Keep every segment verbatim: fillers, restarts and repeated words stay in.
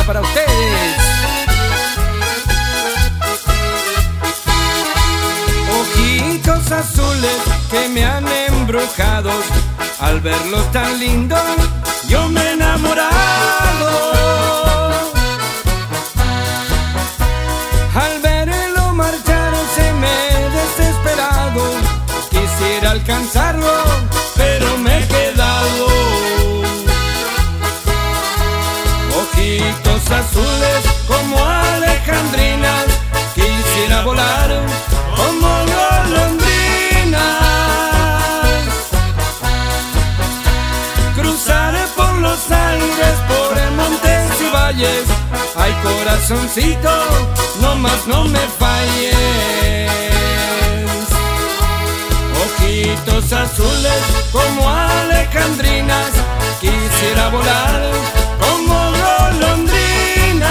para ustedes. Ojitos azules que me han embrujado, al verlos tan lindos yo me he enamorado. Al verlo marchar se me he desesperado, quisiera alcanzarlo pero me he quedado. Ojitos azules como alejandrinas, quisiera volar como golondrinas, cruzar por los aires, por montes y valles. Ay, corazoncito, no más no me falles. Ojitos azules como alejandrinas, quisiera volar como golondrinas,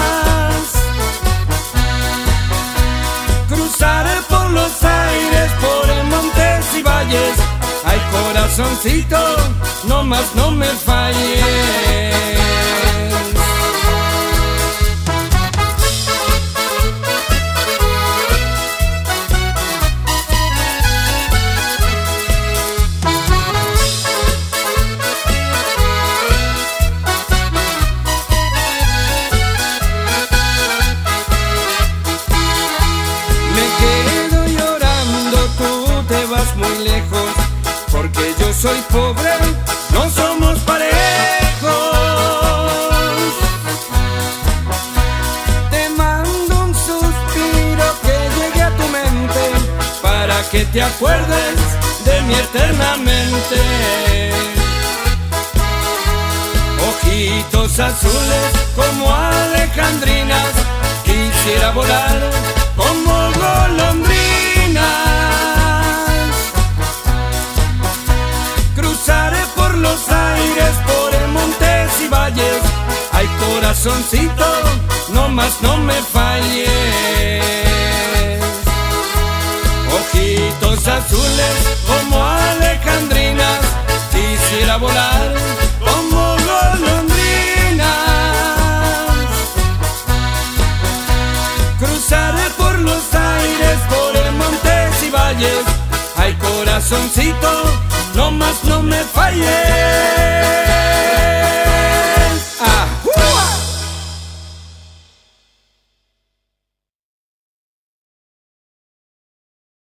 cruzar por los aires, por montes y valles. Ay, corazoncito, no más no me falles. Muy lejos, porque yo soy pobre, no somos parejos. Te mando un suspiro que llegue a tu mente, para que te acuerdes de mí eternamente. Ojitos azules como alejandrinas, quisiera volar como golondrinas, por los aires, por montes y valles. Ay, corazoncito, no más no me falles. Ojitos azules como alejandrinas, quisiera volar como golondrinas, cruzar por los aires, por montes y valles. Ay, corazoncito, no más no me falles.